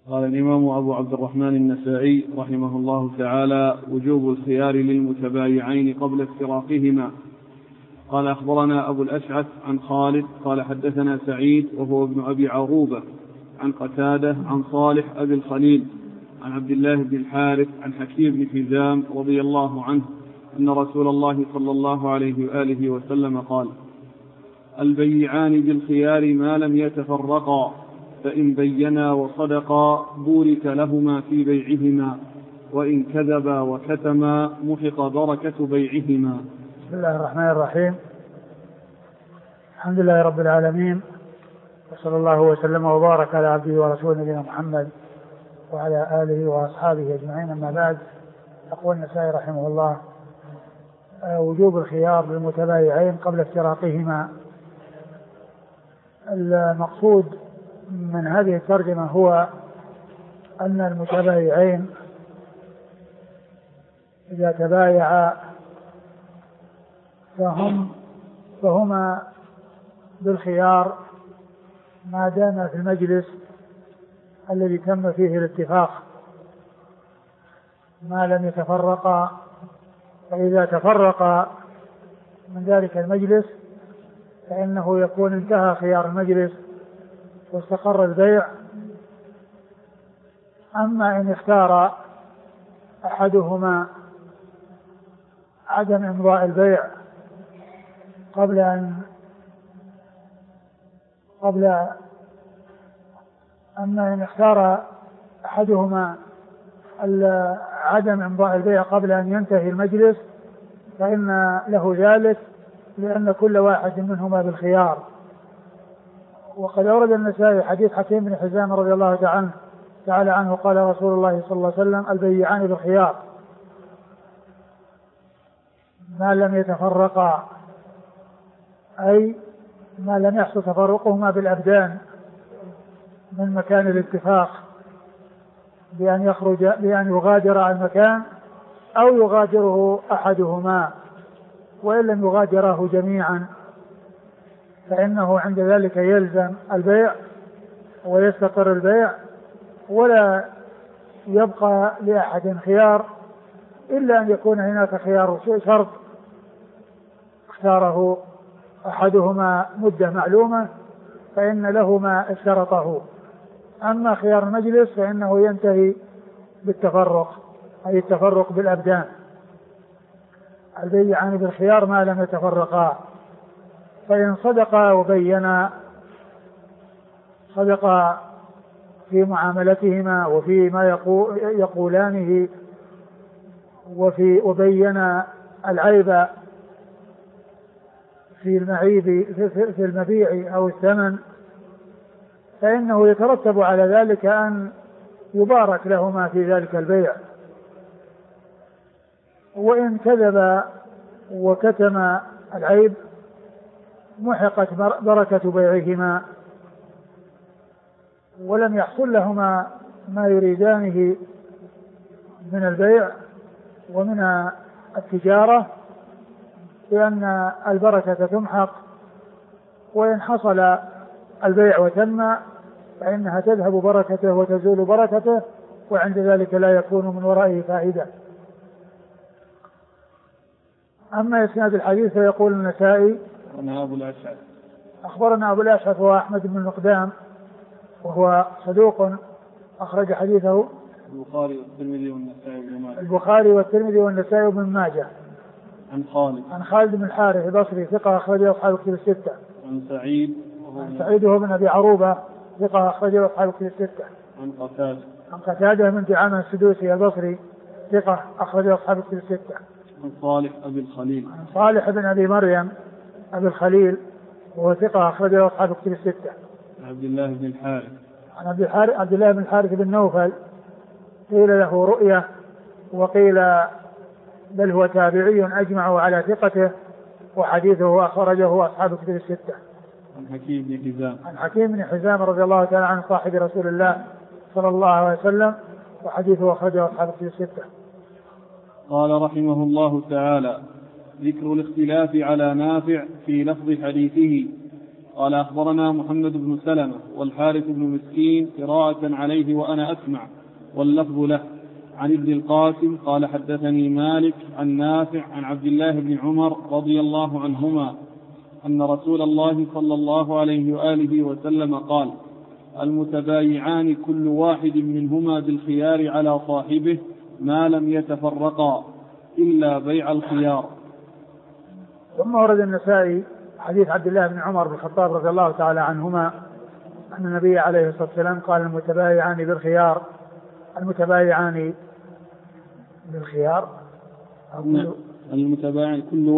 قال الإمام أبو عبد الرحمن النسائي رحمه الله تعالى: وجوب الخيار للمتبايعين قبل افتراقهما. قال: أخبرنا أبو الأشعث عن خالد قال: حدثنا سعيد وهو ابن أبي عروبة عن قتادة عن صالح أبي الخليل عن عبد الله بن الحارث عن حكيم بن حزام رضي الله عنه أن رسول الله صلى الله عليه وآله وسلم قال: البيعان بالخيار ما لم يتفرقا، فإن بينا وصدقا بورك لهما في بيعهما، وإن كذبا وكتما محق بركة بيعهما. بسم الله الرحمن الرحيم. الحمد لله رب العالمين، وصلى الله وسلم وبارك على عبده ورسوله نبينا محمد وعلى آله وأصحابه أجمعين. أما بعد، يقول النسائي رحمه الله: وجوب الخيار للمتبايعين قبل افتراقهما. المقصود من هذه الترجمة هو أن المتبايعين إذا تبايعا فهما بالخيار ما دام في المجلس الذي تم فيه الاتفاق، ما لم يتفرقا. فإذا تفرقا من ذلك المجلس فإنه يكون انتهى خيار المجلس واستقر البيع. أما إن اختار أحدهما عدم إمضاء البيع أما إن اختار أحدهما عدم إمضاء البيع قبل أن ينتهي المجلس فإن له ذلك، لأن كل واحد منهما بالخيار. وقد أورد النسائي حديث حكيم بن حزام رضي الله تعالى عنه قال رسول الله صلى الله عليه وسلم: البيعان بالخيار ما لم يتفرقا، أي ما لم يحصل تفرقهما بالأبدان من مكان الاتفاق بأن يغادر المكان أو يغادره أحدهما، وإن لم يغادره جميعا فإنه عند ذلك يلزم البيع ويستقر البيع، ولا يبقى لأحد خيار إلا أن يكون هناك خيار شرط اختاره أحدهما مدة معلومة فإن له ما اشترطه. أما خيار المجلس فإنه ينتهي بالتفرق، أي التفرق بالأبدان. البيعان بالخيار ما لم يتفرقا، فإن صدقا وبينا، صدقا في معاملتهما وفي ما يقولانه وبين العيب في المبيع أو الثمن، فإنه يترتب على ذلك أن يبارك لهما في ذلك البيع. وإن كذب وكتم العيب محقت بركة بيعهما، ولم يحصل لهما ما يريدانه من البيع ومن التجارة، لأن البركة تمحق. وإن حصل البيع وتم فإنها تذهب بركته وتزول بركته، وعند ذلك لا يكون من ورائه فائدة. أما إسناد الحديث فيقول النسائي: أخبرنا أبو الأشعث هو أحمد بن المقدام وهو صدوق أخرج حديثه البخاري والترمذي والنسائي وابن ماجه. عن خالد بن الحارث البصري ثقة أخرجه أصحاب الكتب الستة. عن سعيد وهو بن أبي عروبة ثقة أخرجه أصحاب الكتب الستة. عن قتادة بن دعامة السدوسي البصري ثقة أخرجه أصحاب الكتب الستة. عن صالح أبي الخليل عن صالح بن أبي مريم أبي الخليل وهو ثقة أخرجه أصحاب الكتب الستة. عن عبد الله بن الحارث عبد الله بن الحارث بن نوفل قيل له رؤية وقيل بل هو تابعي أجمعوا على ثقته، وحديثه أخرجه أصحاب الكتب الستة. عن حكيم بن حزام رضي الله تعالى عنه صاحب رسول الله صلى الله عليه وسلم، وحديثه أخرجه أصحاب الكتب الستة. قال رحمه الله تعالى: ذكر الاختلاف على نافع في لفظ حديثه. قال أخبرنا محمد بن سلمة والحارث بن مسكين قراءة عليه وأنا أسمع واللفظ له عن ابن القاسم قال حدثني مالك عن نافع عن عبد الله بن عمر رضي الله عنهما أن رسول الله صلى الله عليه وآله وسلم قال المتبايعان كل واحد منهما بالخيار على صاحبه ما لم يتفرقا إلا بيع الخيار. ثم ورد النسائي حديث عبد الله بن عمر بن الخطاب رضي الله تعالى عنهما أن النبي عليه الصلاة والسلام قال المتبايعان بالخيار المتبايعان بالخيار المتبايعان كل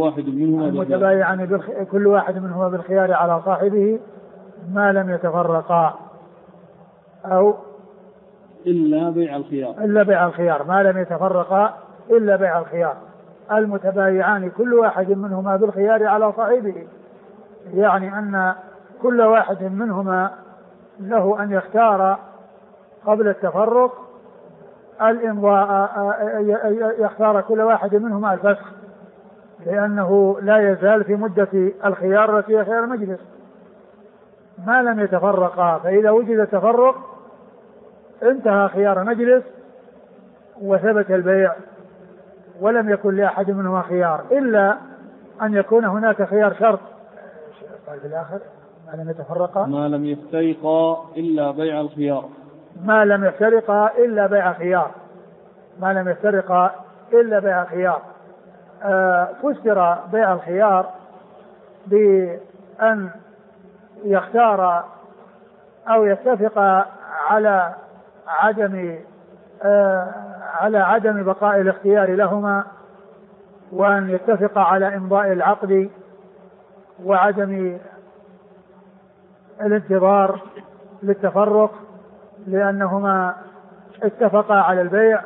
واحد منهما بالخيار على صاحبه ما لم يتفرقا أو إلا بيع الخيار ما لم يتفرقا إلا بيع الخيار. المتبايعان كل واحد منهما بالخيار على صاحبه يعني أن كل واحد منهما له أن يختار قبل التفرق الإمضاء يختار كل واحد منهما الفسخ لأنه لا يزال في مدة الخيار التي هي خيار المجلس ما لم يتفرقا. فإذا وجد تفرق انتهى خيار مجلس وثبت البيع ولم يكن لأحد منهما خيار إلا أن يكون هناك خيار شرط قال في الآخر ما لم يتفرقا ما لم يفترقا إلا بيع الخيار فسر بيع الخيار بأن يختار أو يتفق على عدم بقاء الاختيار لهما وأن يتفق على إمضاء العقد وعدم الانتظار للتفرق لأنهما اتفقا على البيع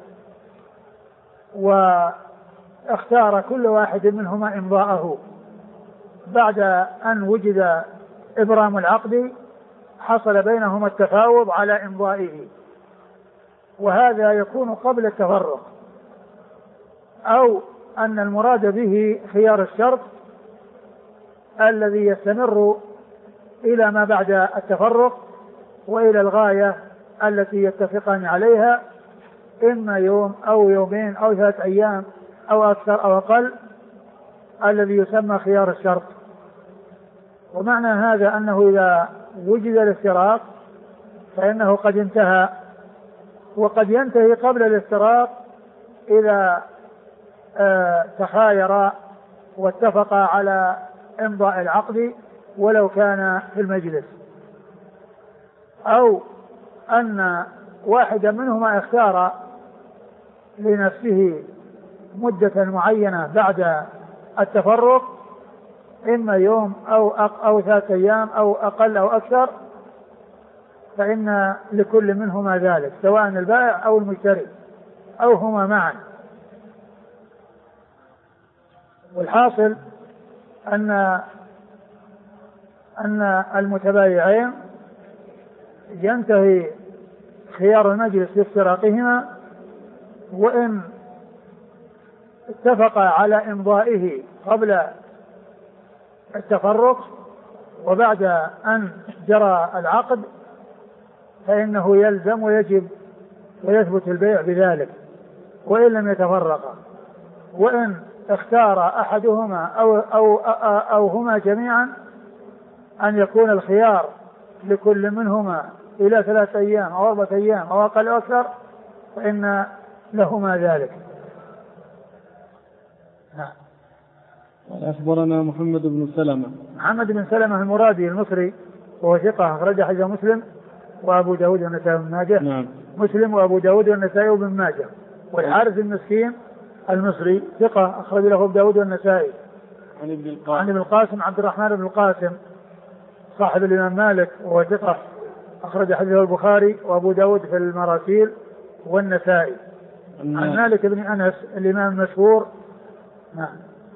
واختار كل واحد منهما إمضاءه بعد أن وجد إبرام العقد حصل بينهما التفاوض على إمضائه وهذا يكون قبل التفرق أو أن المراد به خيار الشرط الذي يستمر إلى ما بعد التفرق وإلى الغاية التي يتفقان عليها إما يوم أو يومين أو 3 أيام أو أكثر أو أقل الذي يسمى خيار الشرط. ومعنى هذا أنه إذا وجد الافتراق فإنه قد انتهى وقد ينتهي قبل الافتراق إذا تخاير واتفق على إمضاء العقد ولو كان في المجلس أو أن واحدا منهما اختار لنفسه مدة معينة بعد التفرق إما يوم أو 3 أيام أو أقل أو أكثر فإن لكل منهما ذلك سواء البائع أو المشتري أو هما معا. والحاصل أن المتبايعين ينتهي خيار المجلس بافتراقهما وإن اتفقا على إمضائه قبل التفرق وبعد أن جرى العقد فإنه يلزم ويجب ويثبت البيع بذلك وإن لم يتفرقا. وإن اختار أحدهما أو هما جميعا أن يكون الخيار لكل منهما إلى 3 أيام أو 4 أيام أو أقل أو أكثر فإن لهما ذلك. أخبرنا محمد بن سلمة المرادي المصري وهو ثقة أخرج حديث مسلم وأبو داود والنسائي وابن ماجه. نعم. مسلم وأبو داود والنسائي وابن ماجه. والحارث المسكين المصري ثقة أخرج له أبو داود والنسائي. عن ابن القاسم عبد الرحمن بن القاسم صاحب الإمام مالك وهو ثقة أخرج حديثه البخاري وأبو داود في المراسيل والنسائي. عن مالك بن أنس الإمام المشهور. نعم.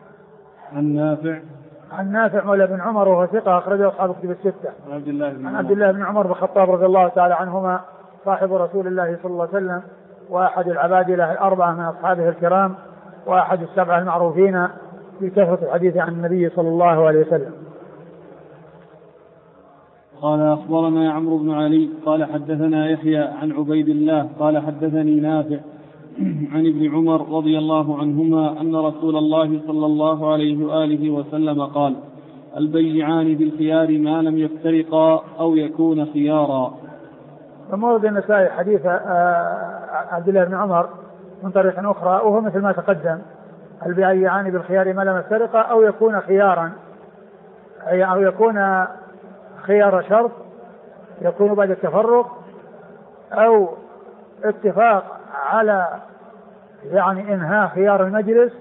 عن نافع مولى بن عمر وهو ثقة أخرجه أصحاب الكتب الستة. عن عبد الله بن عمر بن الخطاب رضي الله تعالى عنهما صاحب رسول الله صلى الله عليه وسلم وأحد العبادلة 4 من أصحابه الكرام وأحد 7 المعروفين بكثرة الحديث عن النبي صلى الله عليه وسلم. قال أخبرنا عمرو بن علي قال حدثنا يحيى عن عبيد الله قال حدثني نافع عن ابن عمر رضي الله عنهما أن رسول الله صلى الله عليه وآله وسلم قال البيعان بالخيار ما لم يفترقا أو يكون خيارا. فمورد النسائي حديث عبد الله بن عمر من طريق أخرى وهو مثل ما تقدم البيعان بالخيار ما لم يفترقا أو يكون خيارا أو يكون خيار شرط يكون بعد التفرق أو اتفاق على يعني إنهاء خيار المجلس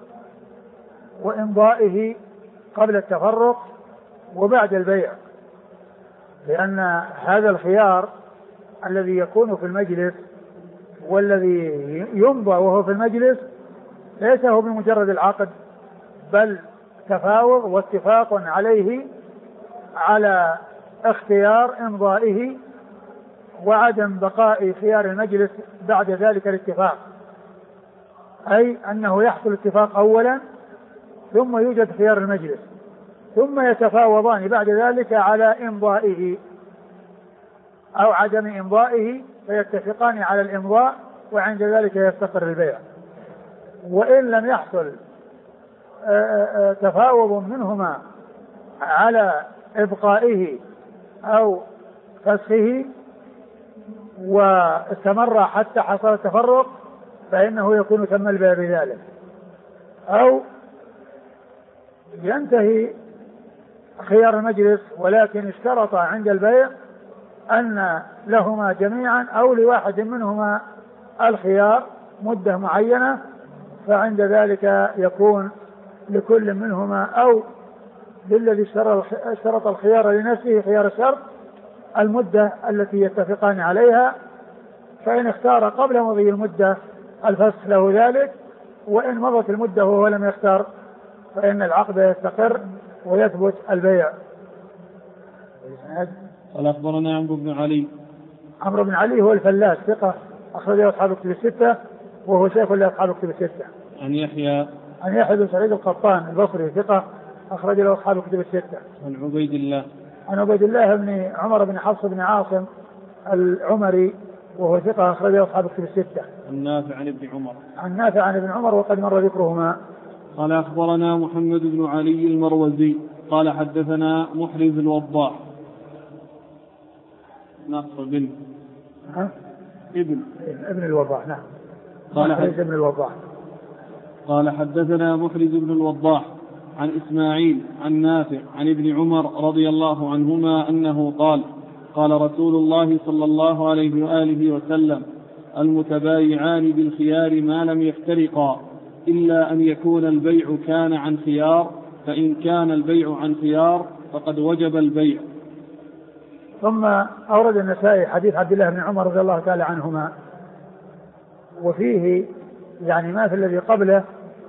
وإمضائه قبل التفرق وبعد البيع، لأن هذا الخيار الذي يكون في المجلس والذي يمضى وهو في المجلس ليس هو بمجرد العقد، بل تفاوض واتفاق عليه على اختيار إمضائه وعدم بقاء خيار المجلس بعد ذلك الاتفاق، أي أنه يحصل اتفاق أولا ثم يوجد خيار المجلس ثم يتفاوضان بعد ذلك على إمضائه أو عدم إمضائه فيتفقان على الإمضاء وعند ذلك يستقر البيع. وإن لم يحصل تفاوض منهما على إبقائه أو فسخه واستمر حتى حصل التفرق فإنه يكون تم البيع بذلك، أو ينتهي خيار المجلس ولكن اشترط عند البيع أن لهما جميعا أو لواحد منهما الخيار مدة معينة، فعند ذلك يكون لكل منهما أو للذي اشترط الخيار لنفسه خيار الشرط المدة التي يتفقان عليها، فإن اختار قبل مضي المدة الفسخ له ذلك، وإن مضت المدة وهو لم يختار فإن العقد يستقر ويثبت البيع. قال أخبرنا عمرو بن علي. عمرو بن علي هو الفلاس ثقة أخرجه أصحاب الكتب الستة وهو شيخ لأصحاب الكتب الستة. عن يحيى بن سعيد القطان البصري ثقة أخرج له أصحاب الكتب الستة. عن عبيد الله بن عمر بن حفص بن عاصم العمري وهو ثقة أخرجه أصحاب الكتب الستة. عن نافع عن ابن عمر وقد مر ذكرهما. قال أخبرنا محمد بن علي المروزي قال حدثنا محرز الوضاح نقص ابن الوضاح. نعم. قال حدثنا محرز بن الوضاح عن إسماعيل عن نافع عن ابن عمر رضي الله عنهما أنه قال رسول الله صلى الله عليه وآله وسلم المتبايعان بالخيار ما لم يفترقا إلا أن يكون البيع كان عن خيار، فإن كان البيع عن خيار فقد وجب البيع. ثم أورد النسائي حديث عبد الله بن عمر رضي الله تعالى عنهما، وفيه يعني ما في الذي قبله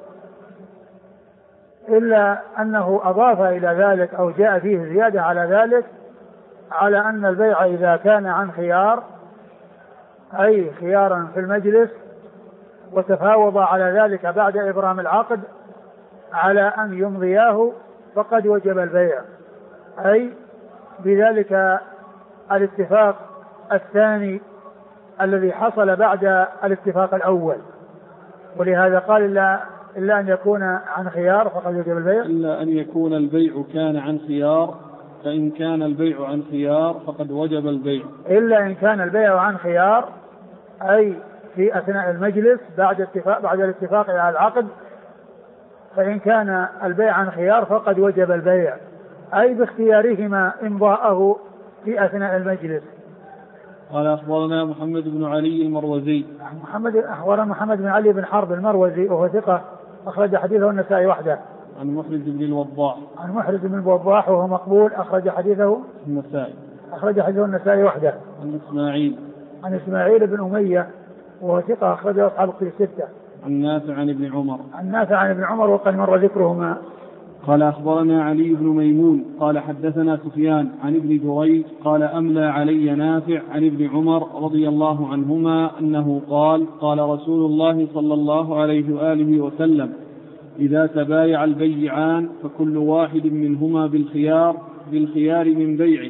إلا أنه أضاف إلى ذلك أو جاء فيه زيادة على ذلك على أن البيع إذا كان عن خيار أي خيارا في المجلس وتفاوض على ذلك بعد إبرام العقد على أن يمضياه فقد وجب البيع، أي بذلك الاتفاق الثاني الذي حصل بعد الاتفاق الأول. ولهذا قال إلا أن يكون عن خيار فقد وجب البيع، إلا أن يكون البيع كان عن خيار، فإن كان البيع عن خيار فقد وجب البيع. إلا إن كان البيع عن خيار أي في أثناء المجلس بعد الاتفاق على العقد، فإن كان البيع عن خيار فقد وجب البيع، أي باختيارهما إمضاءه في أثناء المجلس. قال أخبرنا محمد بن علي المروزي. أخبرنا محمد بن علي بن حرب المروزي وهو ثقة أخرج حديثه النسائي وحده. عن محرز بن الوضاح وهو مقبول أخرج حديثه النسائي وحده. عن إسماعيل بن أمية وهو ثقة أخرجه أصحاب الكتب الستة. عن نافع عن ابن عمر وقد مر ذكرهما. قال أخبرنا علي بن ميمون قال حدثنا سفيان عن ابن جريج قال أملى علي نافع عن ابن عمر رضي الله عنهما أنه قال رسول الله صلى الله عليه وآله وسلم إذا تبايع البيعان فكل واحد منهما بالخيار من بيعه،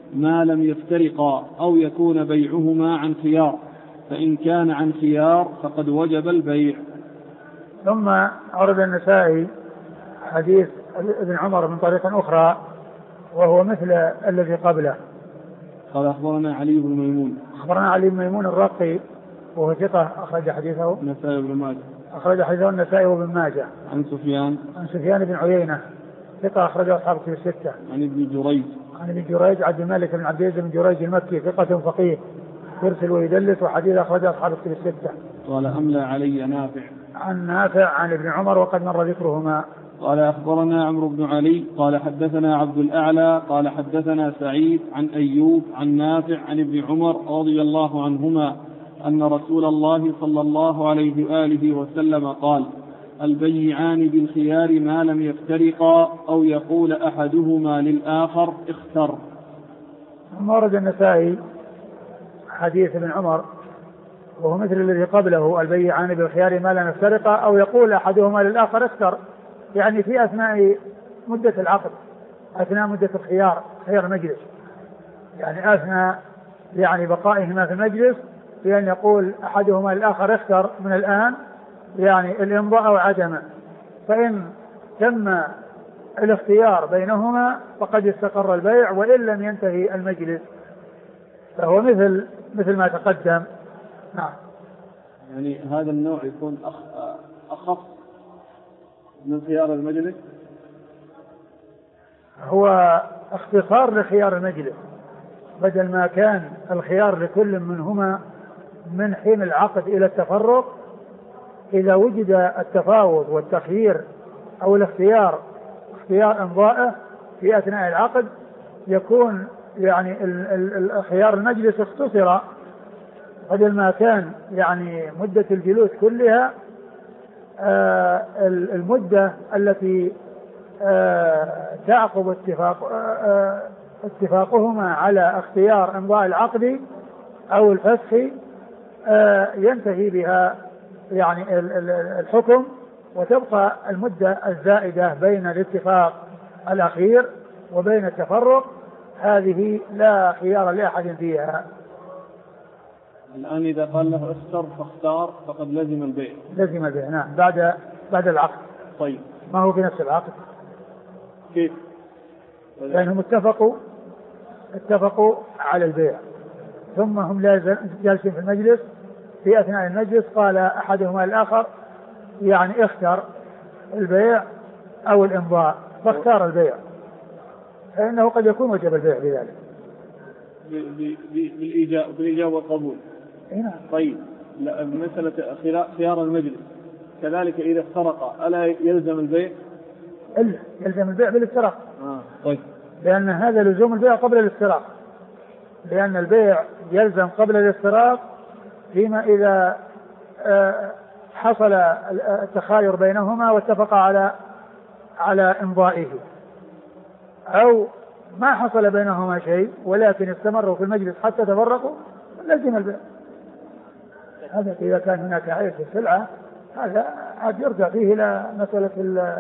ما لم يفترقا أو يكون بيعهما عن خيار، فإن كان عن خيار فقد وجب البيع. ثم أورد النسائي حديث ابن عمر من طريق أخرى وهو مثل الذي قبله. قال أخبرنا علي بن ميمون. أخبرنا علي بن ميمون الرقي وهو ثقة أخرج حديثه النسائي بن ماجه. أخرج حديثه النسائي وابن ماجه. عن سفيان بن عيينة ثقة أخرج أصحاب كتب الستة. عن ابن جريج عبد الملك بن عبد العزيز بن جريج المكي ثقة فقيه يرسل ويدلس وحديث أخرج أصحاب كتب الستة. قال أملى علي نافع. عن نافع عن ابن عمر وقد مر ذكرهما. قال أخبرنا عمرو بن علي قال حدثنا عبد الأعلى قال حدثنا سعيد عن أيوب عن نافع عن ابن عمر رضي الله عنهما أن رسول الله صلى الله عليه وآله وسلم قال: البيعان بالخيار ما لم يفترقا أو يقول أحدهما للآخر اختر. ثم ورد النسائي حديث ابن عمر وهو مثل الذي قبله: البيعان بالخيار ما لم يفترقا أو يقول أحدهما للآخر اختر، يعني في أثناء مدة العقد، أثناء مدة الخيار، خيار المجلس، يعني أثناء يعني بقائهما في المجلس، بأن يقول أحدهما للآخر اختر من الآن، يعني الإمضاء أو عدمه، فإن تم الاختيار بينهما فقد استقر البيع، وإن لم ينتهي المجلس فهو مثل ما تقدم. نعم. يعني هذا النوع يكون أخف من خيار المجلس. هو اختصار لخيار المجلس، بدل ما كان الخيار لكل منهما من حين العقد إلى التفرق، إذا وجد التفاوض والتخيير أو اختيار إمضائه في أثناء العقد، يكون يعني خيار المجلس اختصر، بدل ما كان يعني مدة الجلوس كلها المدة التي تعقب اتفاقهما على اختيار امضاء العقد أو الفسخ ينتهي بها يعني الحكم، وتبقى المدة الزائدة بين الاتفاق الأخير وبين التفرق، هذه لا خيار لأحد فيها. الآن إذا قال له اختر فاختار فقد لزم البيع. لزم البيع، نعم، بعد العقد. طيب، ما هو في نفس العقد؟ كيف؟ لأنهم اتفقوا على البيع، ثم هم جالسين في المجلس، في أثناء المجلس قال أحدهما الآخر يعني اختر البيع أو الإمضاء، فاختار البيع، فإنه قد يكون وجب البيع بذلك بالإجابة والقبول. نعم. طيب، مسألة خيار المجلس كذلك إذا افترق ألا يلزم البيع؟ يلزم البيع بالافتراق. طيب. لأن هذا لزوم البيع قبل الافتراق، لأن البيع يلزم قبل الافتراق فيما إذا حصل التخاير بينهما واتفق على إمضائه، أو ما حصل بينهما شيء ولكن استمروا في المجلس حتى تفرقوا، لازم البيع. هذا إذا كان هناك عيب في السلعة، هذا عاد يرجع فيه إلى مسألة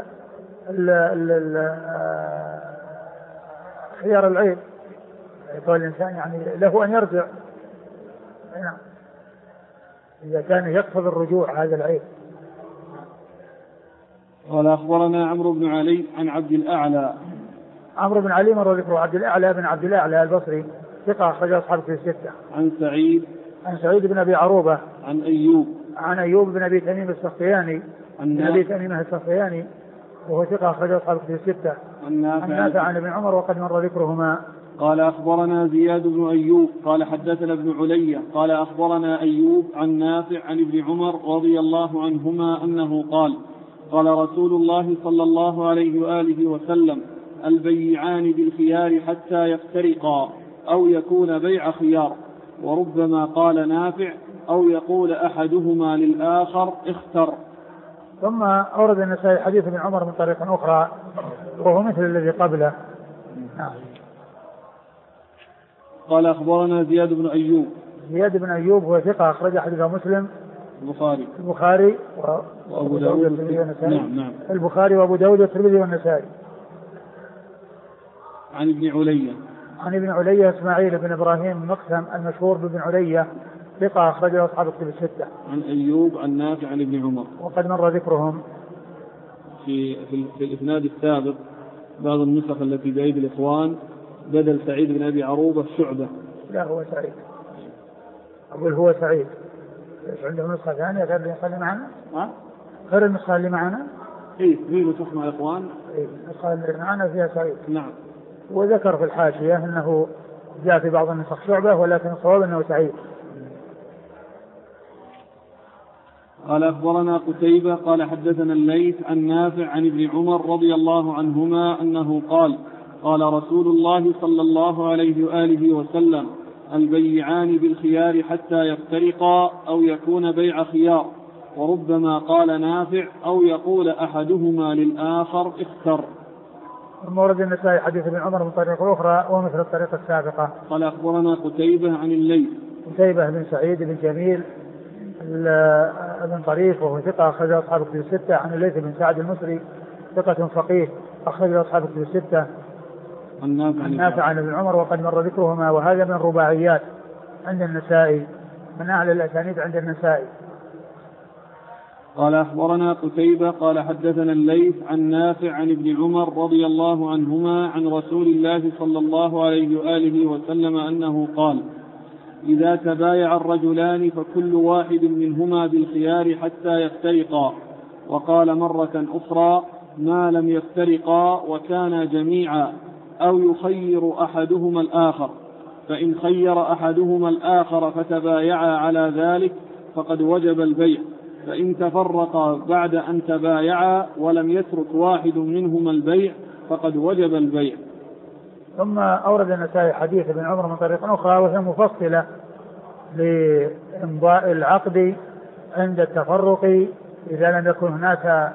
خيار العيب، يقول الإنسان يعني له أن يرجع إذا كان يقصد الرجوع هذا العيب. قال أخبرنا عمرو بن علي عن عبد الأعلى. عمرو بن علي مر ذكره. عبد الأعلى بن عبد الأعلى البصري ثقة أخرج أصحاب في الستة. عن سعيد بن أبي عروبة. عن أيوب بن أبي تميم السختياني. السختياني وهو ثقة أخرج أصحاب في الستة. عن نافع عن ابن عمر وقد مر ذكرهما. قال أخبرنا زياد بن أيوب قال حدثنا ابن علي قال أخبرنا أيوب عن نافع عن ابن عمر رضي الله عنهما أنه قال رسول الله صلى الله عليه وآله وسلم: البيعان بالخيار حتى يفترقا أو يكون بيع خيار. وربما قال نافع: أو يقول أحدهما للآخر اختر. ثم أورد النسائي حديث ابن عمر من طريق أخرى وهو مثل الذي قبله. قال أخبرنا زياد بن أيوب هو ثقة أخرج حديثه مسلم البخاري وأبو داود والترمذي والنسائي. نعم. البخاري وأبو داود والترمذي والنسائي. عن ابن عن ابن علية إسماعيل بن إبراهيم مقسم المشهور بابن علية ثقة أخرجه أصحاب الكتب الستة. عن أيوب عن نافع عن ابن عمر وقد مر ذكرهم في الإسناد السابق. بعض النسخ التي بأيدي الإخوان بدل سعيد بن أبي عروبة شعبة. لا هو سعيد، أقول هو سعيد. إيش عنده نسخة ثانية غير النسخة اللي معنا؟ غير النسخة اللي معنا؟ إيه في نسخ مع الإخوان. إيه النسخة اللي معنا فيها سعيد. نعم. وذكر في الحاشية أنه جاء في بعض النسخ شعبة ولكن الصواب أنه سعيد. قال أخبرنا قتيبة قال حدثنا الليث عن نافع عن ابن عمر رضي الله عنهما أنه قال قال رسول الله صلى الله عليه وآله وسلم البيعان بالخيار حتى يفترقا أو يكون بيع خيار. وربما قال نافع أو يقول أحدهما للآخر اختر. المورد النسائي حديث ابن عمر من طريق أخرى ومثل الطريقة السابقة. قال أخبرنا قتيبة عن الليث قتيبة بن سعيد بن جميل بن طريف وهو ثقة أخرج أصحاب الكتب الستة. عن الليث بن سعد المصري ثقة فقيه أخرج أصحاب الكتب الستة. عن نافع عن ابن عمر وقد مر ذكرهما. وهذا من الرباعيات عند النسائي، من أعلى الأسانيد عند النسائي. قال أخبرنا قتيبة قال حدثنا الليث عن نافع عن ابن عمر رضي الله عنهما عن رسول الله صلى الله عليه وآله وسلم أنه قال إذا تبايع الرجلان فكل واحد منهما بالخيار حتى يفترقا. وقال مرة أخرى ما لم يفترقا وكانا جميعا أو يخير أحدهما الآخر. فإن خير أحدهما الآخر فتبايعا على ذلك فقد وجب البيع. فإن تفرقا بعد أن تبايعا ولم يترك واحد منهما البيع فقد وجب البيع. ثم أورد النسائي حديث ابن عمر من طريق أخرى وهي مفصلة لإمضاء العقد عند التفرق إذا لم يكن هناك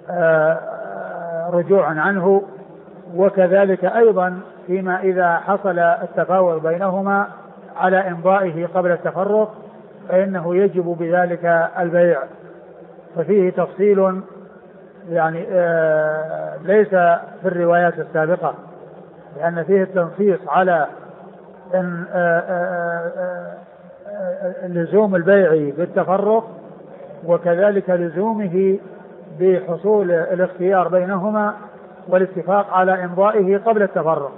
رجوع عنه، وكذلك أيضا فيما إذا حصل التفاوض بينهما على إمضائه قبل التفرق فإنه يجب بذلك البيع. ففيه تفصيل يعني ليس في الروايات السابقة، لأن فيه التنصيص على إن لزوم البيع بالتفرق وكذلك لزومه بحصول الاختيار بينهما والاتفاق على إمضائه قبل التفرق.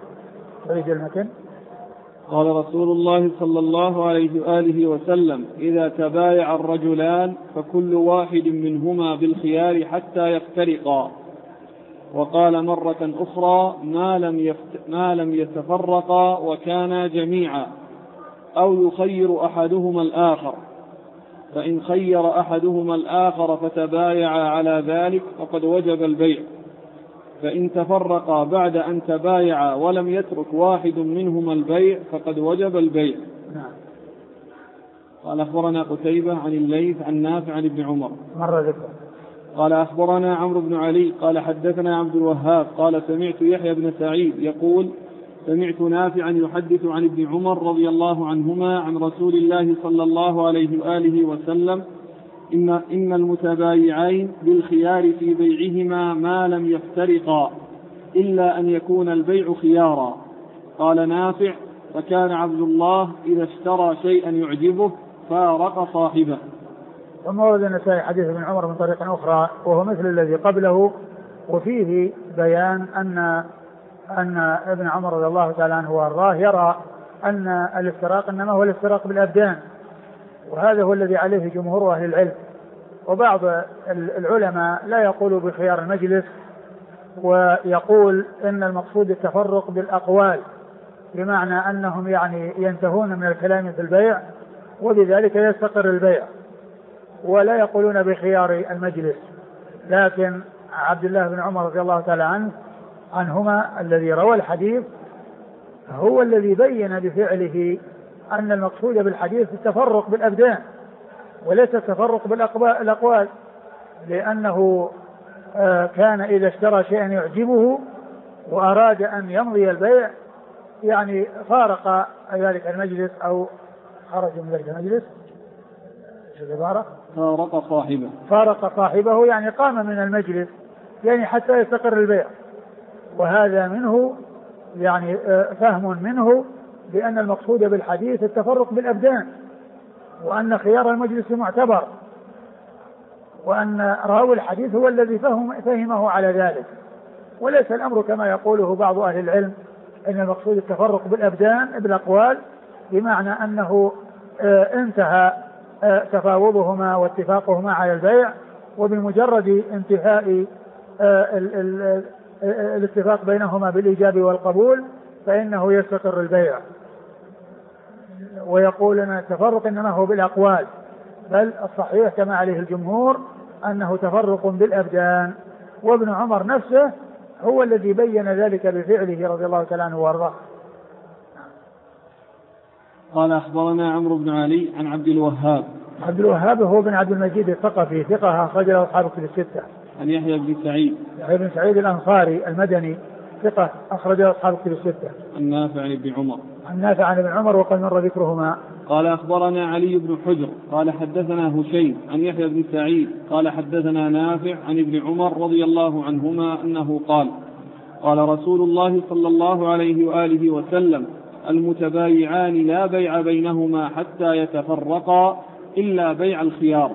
قال رسول الله صلى الله عليه وآله وسلم إذا تبايع الرجلان فكل واحد منهما بالخيار حتى يفترقا. وقال مرة أخرى ما لم يتفرقا وكانا جميعا أو يخير أحدهما الآخر. فإن خير أحدهما الآخر فتبايعا على ذلك فقد وجب البيع. فإن تفرقا بعد أن تبايعا ولم يترك واحد منهما البيع فقد وجب البيع. قال أخبرنا قتيبة عن الليث عن نافع عن ابن عمر مر ذكر. قال أخبرنا عمرو بن علي قال حدثنا عبد الوهاب قال سمعت يحيى بن سعيد يقول سمعت نافعا يحدث عن ابن عمر رضي الله عنهما عن رسول الله صلى الله عليه وآله وسلم إن المتبايعين بالخيار في بيعهما ما لم يفترقا إلا أن يكون البيع خيارا. قال نافع فكان عبد الله إذا اشترى شيئا يعجبه فارق صاحبه. ثم ورد النسائي حديث ابن عمر من طريق أخرى وهو مثل الذي قبله، وفيه بيان أن ابن عمر رضي الله تعالى عنه وارضاه يرى أن الافتراق إنما هو الافتراق بالأبدان، وهذا هو الذي عليه جمهور أهل العلم. وبعض العلماء لا يقول بخيار المجلس ويقول إن المقصود التفرق بالأقوال، بمعنى أنهم يعني ينتهون من الكلام في البيع وبذلك يستقر البيع، ولا يقولون بخيار المجلس. لكن عبد الله بن عمر رضي الله تعالى عنهما الذي روى الحديث هو الذي بين بفعله أن المقصود بالحديث التفرق بالأبدان وليس التفرق بالأقوال، لأنه كان إذا اشترى شيئا يعجبه وأراد أن يمضي البيع يعني فارق ذلك المجلس أو خرج من ذلك المجلس فارق صاحبه يعني قام من المجلس يعني حتى يستقر البيع. وهذا منه يعني فهم منه بأن المقصود بالحديث التفرق بالأبدان، وأن خيار المجلس معتبر، وأن راوي الحديث هو الذي فهمه على ذلك، وليس الأمر كما يقوله بعض أهل العلم أن المقصود التفرق بالأبدان بالأقوال، بمعنى أنه انتهى تفاوضهما واتفاقهما على البيع، وبمجرد انتهاء الاتفاق بينهما بالإيجاب والقبول فإنه يستقر البيع. ويقول أن التفرق إنما هو بالأقوال، بل الصحيح كما عليه الجمهور أنه تفرق بالأبدان. وابن عمر نفسه هو الذي بين ذلك بفعله رضي الله تعالى عنه وارضاه. قال أخبرنا عمرو بن علي عن عبد الوهاب. عبد الوهاب هو بن عبد المجيد الثقفي، ثقة أخرج له أصحاب الكتب الستة. عن يحيى بن سعيد. يحيى بن سعيد الأنصاري المدني، ثقة أخرج له أصحاب الكتب الستة. عن نافع عن ابن عمر. عن نافع عن ابن عمر وقد مر ذكرهما. قال أخبرنا علي بن حجر قال حدثنا هشيم عن يحيى بن سعيد قال حدثنا نافع عن ابن عمر رضي الله عنهما أنه قال قال رسول الله صلى الله عليه وآله وسلم المتبايعان لا بيع بينهما حتى يتفرقا إلا بيع الخيار.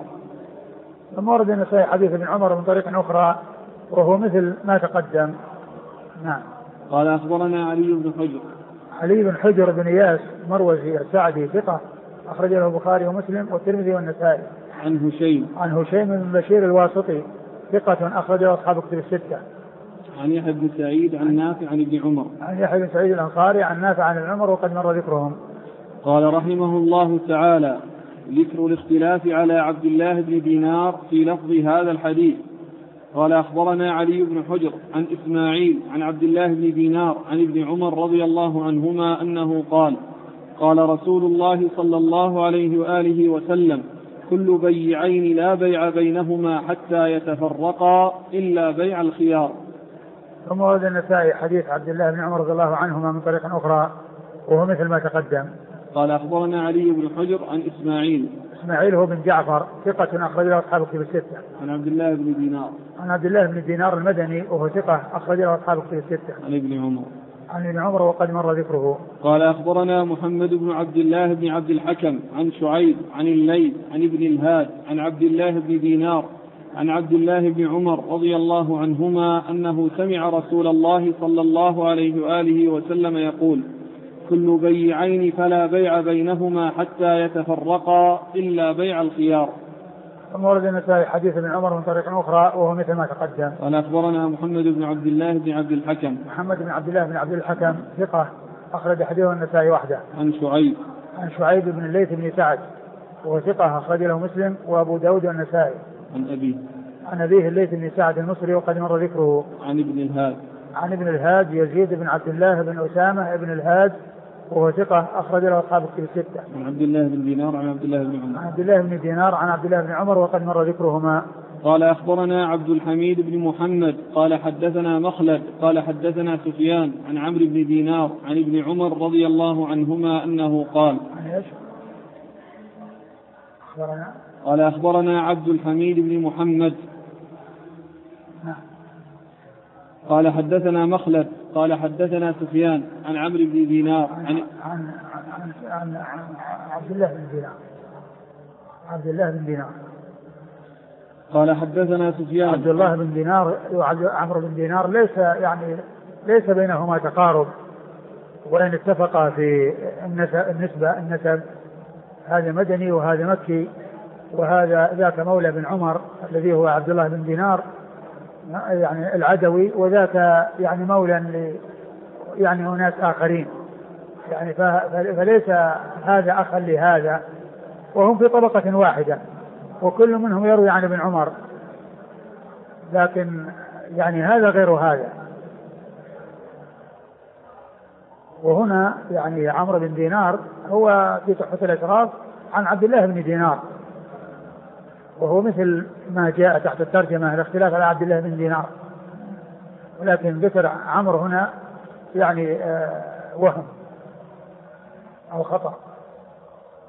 ثم ورد النسائي حديث ابن عمر من طريق أخرى وهو مثل ما تقدم. نعم. قال أخبرنا علي بن حجر. علي بن حجر بن إياس مروزي السعدي ثقة أخرج له البخاري ومسلم والترمذي والنسائي. عن هشيم بن بشير الواسطي ثقة أخرج له أصحاب الكتب الستة. عن يحيى بن سعيد عن نافع عن ابن عمر. عن يحيى بن سعيد الأنصاري عن نافع عن ابن عمر وقد مر ذكرهم. قال رحمه الله تعالى ذكر الاختلاف على عبد الله بن دينار في لفظ هذا الحديث. قال أخبرنا علي بن حجر عن إسماعيل عن عبد الله بن دينار عن ابن عمر رضي الله عنهما أنه قال قال رسول الله صلى الله عليه وآله وسلم كل بيعين لا بيع بينهما حتى يتفرقا إلا بيع الخيار. ثم ورد النسائي حديث عبد الله بن عمر رضي الله عنهما من طريق أخرى وهو مثل ما تقدم. قال أخبرنا علي بن حجر عن إسماعيل هو بن جعفر ثقة أخرج له أصحاب الكتب الستة. عن عبد الله بن دينار. عن عبد الله بن دينار المدني وهو ثقة أخرج له أصحاب الكتب الستة. عن ابن عمر وقد مر ذكره. قال أخبرنا محمد بن عبد الله بن عبد الحكم عن شعيب عن الليث عن ابن الهاد عن عبد الله بن دينار عن عبد الله بن عمر رضي الله عنهما أنه سمع رسول الله صلى الله عليه وآله وسلم يقول كل بيعين فلا بيع بينهما حتى يتفرقا إلا بيع الخيار. ثم ورد النسائي حديث ابن عمر من طريق أخرى وهو مثل ما تقدم. قال أخبرنا محمد بن عبد الله بن عبد الحكم. محمد بن عبد الله بن عبد الحكم ثقة أخرج حديثه النسائي وحده. عن شعيب بن الليث بن سعد وهو ثقة أخرج له مسلم وأبو داود والنسائي. عن أبيه الليث بن سعد المصري وقد مر ذكره. عن ابن الهاد يزيد بن عبد الله بن أسامة بن الهاد وهو ثقة أخرج له أصحاب الكتب الستة. عن عبد الله بن دينار عن عبد الله بن عمر. عن عبد الله بن دينار عن عبد الله بن عمر وقد مر ذكرهما. قال أخبرنا عبد الحميد بن محمد قال حدثنا مخلد قال حدثنا سفيان عن عمرو بن دينار عن ابن عمر رضي الله عنهما أنه قال قال أخبرنا عبد الحميد بن محمد قال حدثنا مخلد قال حدثنا سفيان عن عمرو بن دينار عن عبد الله بن دينار قال حدثنا سفيان. عبد الله بن دينار وعمرو بن دينار ليس بينهما تقارب، وإن اتفقا في النسب هذا مدني وهذا مكي، وهذا ذاك مولى بن عمر الذي هو عبد الله بن دينار يعني العدوي، وذاك يعني مولى يعني أناس آخرين، يعني فليس هذا أخا لهذا، وهم في طبقة واحدة وكل منهم يروي عن ابن عمر، لكن يعني هذا غير هذا. وهنا يعني عمرو بن دينار هو في تحفة الأشراف عن عبد الله بن دينار، وهو مثل ما جاء تحت الترجمة الاختلاف على عبد الله بن دينار، ولكن ذكر عمرو هنا يعني وهم أو خطأ.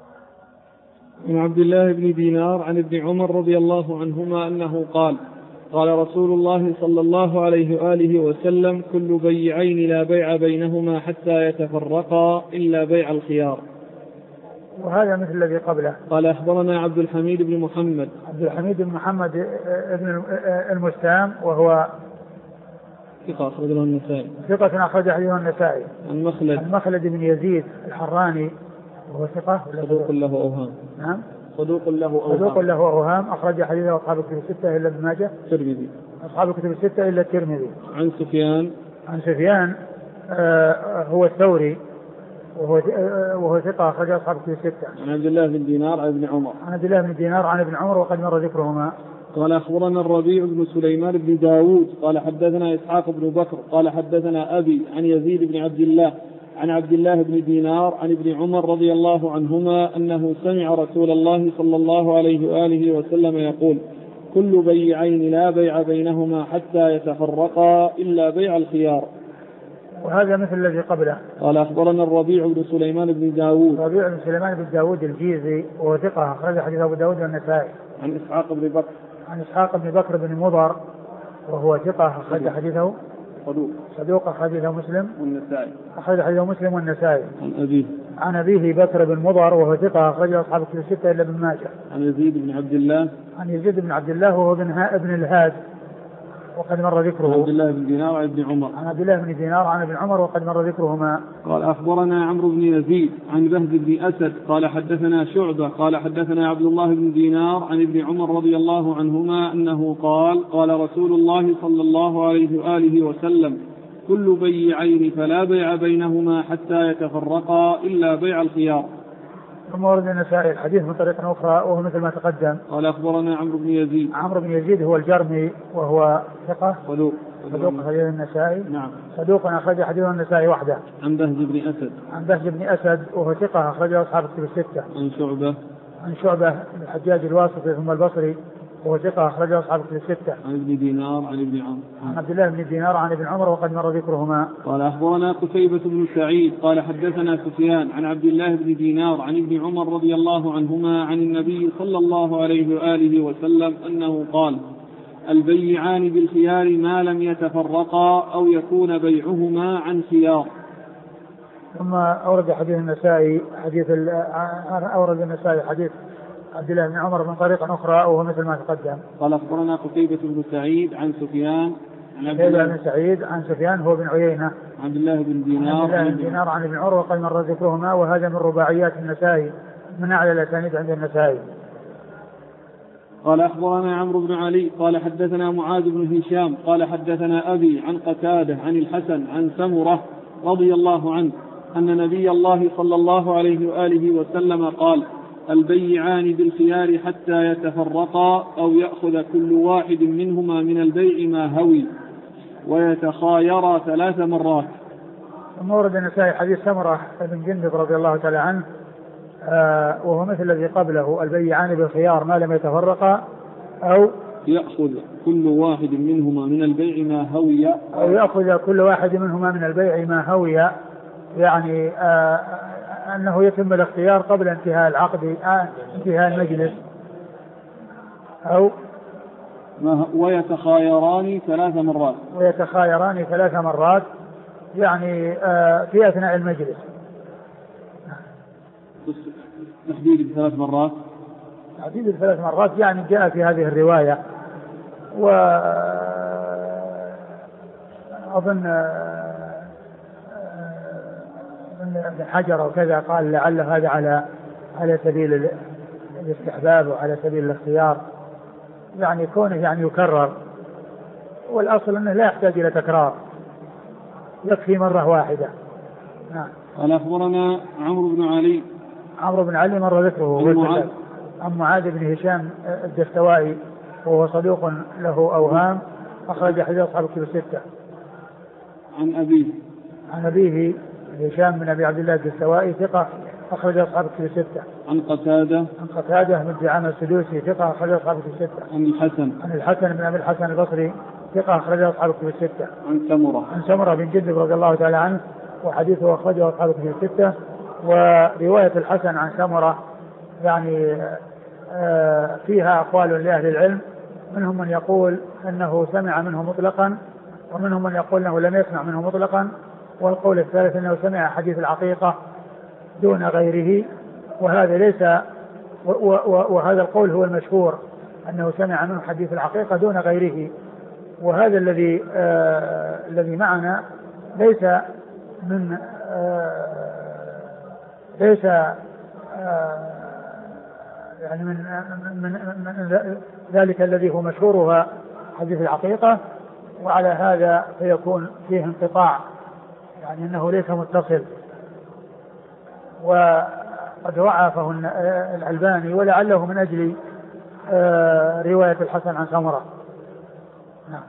عن عبد الله بن دينار عن ابن عمر رضي الله عنهما أنه قال قال رسول الله صلى الله عليه وآله وسلم: كل بيعين لا بيع بينهما حتى يتفرقا إلا بيع الخيار. وهذا مثل الذي قبله. قال أخبرنا عبد الحميد بن محمد. عبد الحميد بن محمد ابن المستام وهو ثقة أخرج له النسائي. ثقة أخرج حديثه النسائي. عن مخلد بن يزيد الحراني وهو ثقة صدوق له أوهام. نعم صدوق له أوهام أخرج حديثه أصحاب الكتب الستة إلا ابن ماجه. الترمذي. أصحاب الكتب الستة إلا الترمذي. عن سفيان هو الثوري وهو ثقة أخرج أصحاب الكتب الستة. عن عبد الله بن دينار عن ابن عمر. عن عبد الله بن دينار عن ابن عمر وقد مر ذكرهما. قال أخبرنا الربيع بن سليمان بن داود قال حدثنا إسحاق بن بكر قال حدثنا أبي عن يزيد بن عبد الله عن عبد الله بن دينار عن ابن عمر رضي الله عنهما أنه سمع رسول الله صلى الله عليه وآله وسلم يقول: كل بيعين لا بيع بينهما حتى يتفرقا إلا بيع الخيار. وهذا مثل الذي قبله. قال أخبرنا الربيع بن سليمان بن داود. الربيع بن سليمان بن داود الجيزي وهو ثقة أخرج حديث أبو داود والنسائي. عن إسحاق بن بكر بن مضر وهو ثقة أخرج حديثه صدوق أخرج حديثه مسلم والنسائي. عن أبيه بكر بن مضر وهو ثقة أخرج أصحاب الكتب الستة إلا ابن ماجه. عن يزيد بن عبد الله وهو ابن الهاد وقد مر ذكره. عن عبد الله بن دينار عن ابن عمر وقد مر ذكرهما. قال أخبرنا عمرو بن يزيد عن بهز بن أسد قال حدثنا شعبة قال حدثنا عبد الله بن دينار عن ابن عمر رضي الله عنهما أنه قال رسول الله صلى الله عليه وآله وسلم: كل بيعين فلا بيع بينهما حتى يتفرقا إلا بيع الخيار. ثم ورد النسائي الحديث من طريق أخرى وهو مثل ما تقدم. قال أخبرنا عمرو بن يزيد هو الجرمي وهو ثقة صدوق أخرج النسائي. نعم. صدوق أخرج حديث النسائي وحده. عن بهز بن أسد وهو ثقة أخرج أصحاب الكتب الستة. عن شعبة بن الحجاج الواسطي ثم البصري وهو ثقة أخرج أصحاب الكتب الستة. عن ابن دينار عن ابن عمر. عن عبد الله بن دينار عن ابن عمر وقد مر ذكرهما. قال أخبرنا قتيبة بن سعيد قال حدثنا سفيان عن عبد الله بن دينار عن ابن عمر رضي الله عنهما عن النبي صلى الله عليه وآله وسلم أنه قال: البيعان بالخيار ما لم يتفرقا أو يكون بيعهما عن خيار. ثم أورد النسائي حديث عبد الله بن عمر من طريق أخرى وهو مثل ما تقدم. قال أخبرنا قتيبة بن سعيد عن سفيان عن سفيان هو بن عيينة عن عبد الله بن دينار عن ابن عمر وقد مر ذكرهما وهذا من رباعيات النسائي من أعلى الأسانيد عند النسائي. قال أخبرنا عمرو بن علي قال حدثنا معاذ بن هشام قال حدثنا أبي عن قتادة عن الحسن عن سمرة رضي الله عنه أن نبي الله صلى الله عليه وآله وسلم قال: البيعان بالخيار حتى يتفرقا أو يأخذ كل واحد منهما من البيع ما هوي ويتخايرا 3 مرات. ثم ورد النسائي حديث سمرة بن جندب رضي الله تعالى عنه وهو مثل الذي قبله: البيعان بالخيار ما لم يتفرقا أو يأخذ كل واحد منهما من البيع ما هوي يعني أنه يتم الاختيار قبل انتهاء العقد انتهاء المجلس أو ويتخايران 3 مرات يعني في أثناء المجلس. تحديد 3 مرات تحديد 3 مرات يعني جاء في هذه الرواية وأظن ابن حجر وكذا قال لعل هذا على سبيل الاستحباب وعلى سبيل الاختيار يعني كونه يعني يكرر والأصل أنه لا يحتاج إلى تكرار يكفي مرة واحدة. نعم. قال أخبرنا عمرو بن علي مر ذكره عن معاذ بن هشام الدستوائي وهو صدوق له أوهام أخرج حديث أصحاب الكتب الستة. عن أبيه هشام بن أبي عبد الله الدستوائي ثقة أخرج أصحاب الكتب الستة. عن قتادة بن دعامة السدوسي ثقة أخرج أصحاب الكتب الستة. عن الحسن بن أبي الحسن البصري ثقة أخرج أصحاب الكتب الستة. عن سمرة بن جندب رضي الله تعالى عنه وحديثه أخرجه أصحاب الكتب الستة. ورواية الحسن عن سمرة يعني فيها أقوال لأهل العلم منهم من يقول أنه سمع منه مطلقا، ومنهم من يقول أنه لم يسمع منه مطلقا، والقول الثالث أنه سمع حديث العقيقة دون غيره، وهذا ليس وهذا القول هو المشهور أنه سمع منه حديث العقيقة دون غيره. وهذا الذي معنا ليس من ليس يعني من ذلك الذي هو مشهورها حديث العقيقة، وعلى هذا فيكون فيه انقطاع، يعني أنه ليس متصل. وقد ضعفه الألباني ولعله من أجل رواية الحسن عن سمرة. نعم.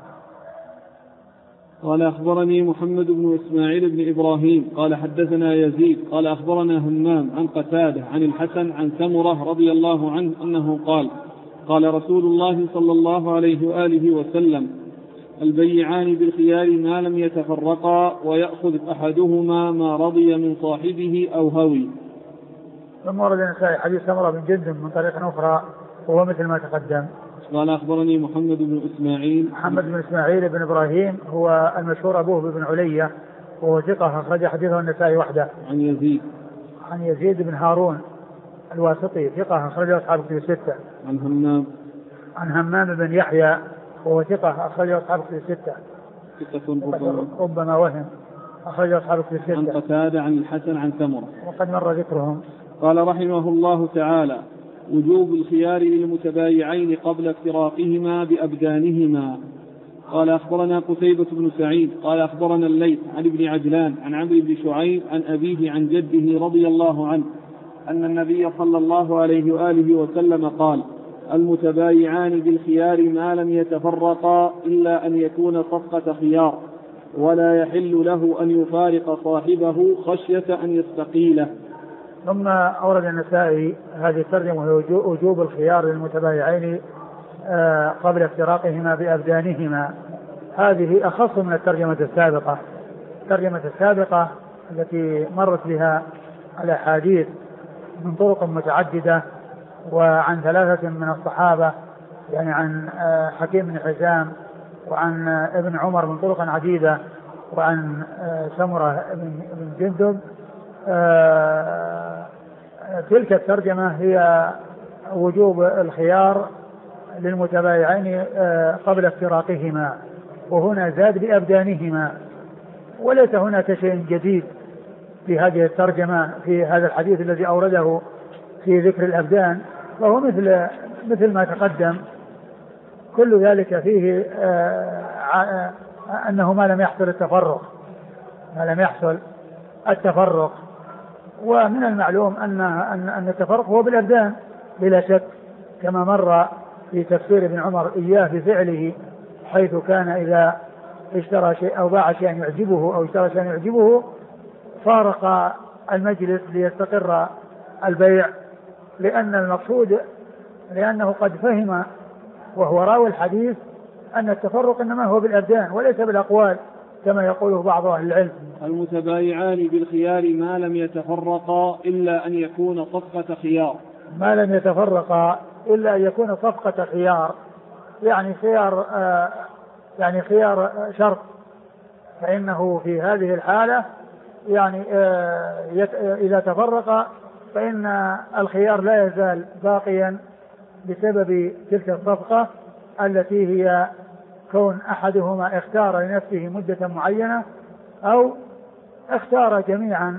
قال أخبرني محمد بن إسماعيل بن إبراهيم قال حدثنا يزيد قال أخبرنا همام عن قتادة عن الحسن عن سمرة رضي الله عنه أنه قال قال رسول الله صلى الله عليه وآله وسلم: البيعان بالخيار ما لم يتفرقا ويأخذ أحدهما ما رضي من صاحبه أو هوي. ثم ورد النسائي حديث سمرة بن جندب من طريق أخرى وهو مثل ما تقدم. قال أخبرني محمد بن إسماعيل بن إبراهيم هو المشهور أبوه بن علية، وهو ثقة أخرج حديثه النسائي وحده. عن يزيد بن هارون الواسطي ثقة أخرجه أصحاب الكتب الستة. عن همام بن يحيى وهو ثقة أخرجه أصحاب الكتب الستة. ربما وهم أخرجه أصحاب الكتب الستة. عن قتادة عن الحسن عن سمرة وقد مر ذكرهم. قال رحمه الله تعالى: وجوب الخيار للمتبايعين قبل افتراقهما بأبدانهما. قال أخبرنا قتيبة بن سعيد قال أخبرنا الليث عن ابن عجلان عن عمرو بن شعيب عن أبيه عن جده رضي الله عنه أن النبي صلى الله عليه وآله وسلم قال: المتبايعان بالخيار ما لم يتفرقا إلا أن يكون صفقة خيار، ولا يحل له أن يفارق صاحبه خشية أن يستقيله. ثم أورد النسائي هذه الترجمة: وجوب الخيار للمتبايعين قبل افتراقهما بأبدانهما. هذه أخص من الترجمة السابقة. الترجمة السابقة التي مرت بها الأحاديث من طرق متعددة وعن ثلاثة من الصحابة، يعني عن حكيم بن حزام وعن ابن عمر من طرق عديدة وعن سمرة بن جندب. تلك الترجمة هي وجوب الخيار للمتبايعين قبل افتراقهما، وهنا زاد بأبدانهما، وليس هناك شيء جديد في هذه الترجمة في هذا الحديث الذي أورده في ذكر الأبدان، فهو مثل ما تقدم. كل ذلك فيه أنه ما لم يحصل التفرق، ومن المعلوم أن التفرق هو بالأبدان بلا شك، كما مر في تفسير ابن عمر إياه بفعله، حيث كان إذا اشترى شيء أو باع شيئا يعجبه أو اشترى شيئا يعجبه فارق المجلس ليستقر البيع، لأن المقصود لأنه قد فهم وهو راوي الحديث أن التفرق إنما هو بالأبدان وليس بالأقوال كما يقوله بعض أهل العلم. المتبايعان بالخيار ما لم يتفرقا إلا أن يكون صفقة خيار. ما لم يتفرقا إلا أن يكون صفقة خيار، يعني خيار شرط، فإنه في هذه الحالة يعني إذا تفرق فإن الخيار لا يزال باقيا بسبب تلك الصفقة التي هي كون أحدهما اختار لنفسه مدة معينة أو اختار جميعا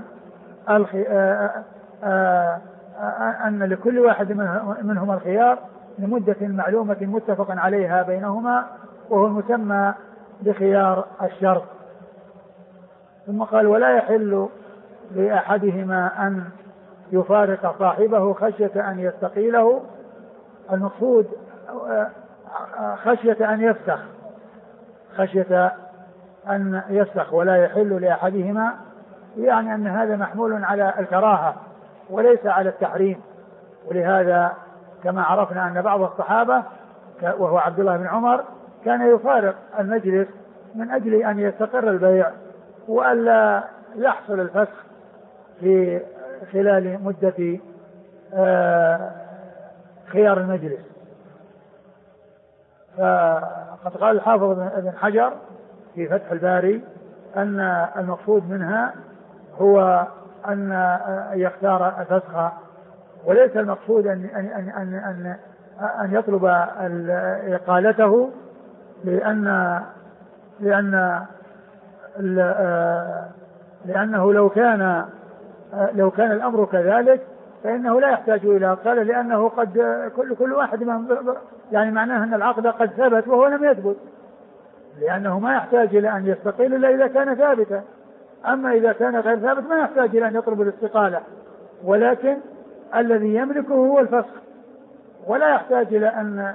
أن لكل واحد منهما الخيار لمدة معلومة متفق عليها بينهما، وهو المسمى بخيار الشرط. ثم قال: ولا يحل لأحدهما أن يفارق صاحبه خشية أن يستقيله. المقصود خشية أن يفسخ، ولا يحل لأحدهما، يعني أن هذا محمول على الكراهة وليس على التحريم. ولهذا كما عرفنا أن بعض الصحابة وهو عبد الله بن عمر كان يفارق المجلس من أجل أن يستقر البيع وألا يحصل الفسخ في خلال مدة خيار المجلس. فقد قال الحافظ ابن حجر في فتح الباري أن المقصود منها هو أن يختار الفسخ، وليس المقصود أن يطلب إقالته، لأنه لو كان الأمر كذلك فإنه لا يحتاج إلى إقالة، لأنه قد كل واحد يعني معناه أن العقد قد ثبت وهو لم يثبت، لأنه ما يحتاج إلى أن يستقيل إلا إذا كان ثابتا. أما إذا كان غير ثابت ما يحتاج إلى أن يطلب الاستقالة، ولكن الذي يملكه هو الفسخ، ولا يحتاج إلى أن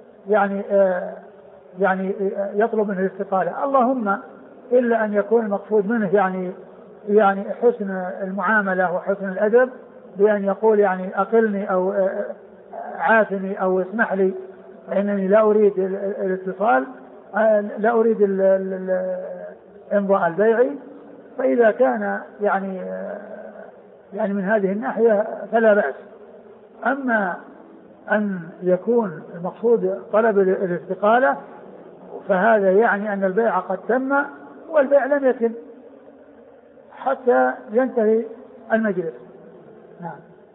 يعني يطلب منه الاستقالة، اللهم إلا أن يكون المقصود منه يعني حسن المعاملة وحسن الأدب، بأن يقول يعني أقلني أو عافني أو اسمح لي فإنني لا أريد الاتصال، لا أريد إمضاء البيع. فإذا كان يعني من هذه الناحية فلا بأس. أما أن يكون المقصود طلب الاستقالة فهذا يعني أن البيع قد تم والبيع لم يتم حتى ينتهي المجلس. نعم.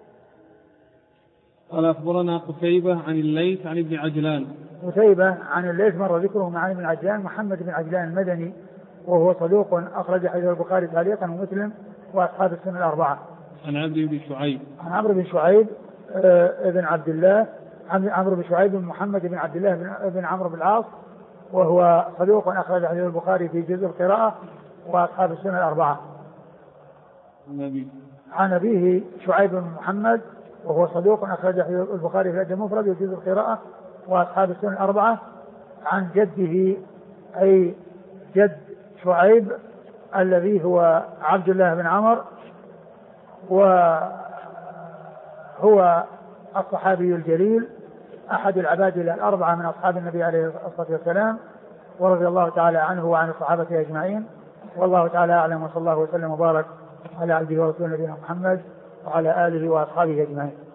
قال أخبرنا قتيبة عن الليث عن ابن عجلان. قتيبة عن الليث مر ذكره مع ابن عجلان، محمد بن عجلان المدني، وهو صدوق أخرج حديث البخاري تعليقا ومسلم وأصحاب السنن الأربعة. عن عمرو بن شعيب. عن عمرو بن شعيب ابن عبد الله، عمرو بن شعيب بن محمد بن عبد الله بن عمرو بن العاص، وهو صدوق أخرج حديث البخاري في جزء القراءة وأصحاب السنن الأربعة. عن أبيه شعيب بن محمد وهو صدوق أخرج حديث البخاري في الأدب المفرد وجزء القراءة وأصحاب السنن الأربعة. عن جده أي جد شعيب الذي هو عبد الله بن عمر، وهو الصحابي الجليل أحد العبادلة الأربعة من أصحاب النبي عليه الصلاة والسلام، ورضي الله تعالى عنه وعن الصحابة أجمعين. والله تعالى أعلم، وصلى الله وسلم وبارك على عبده ورسوله نبينا محمد وعلى آله وأصحابه أجمعين.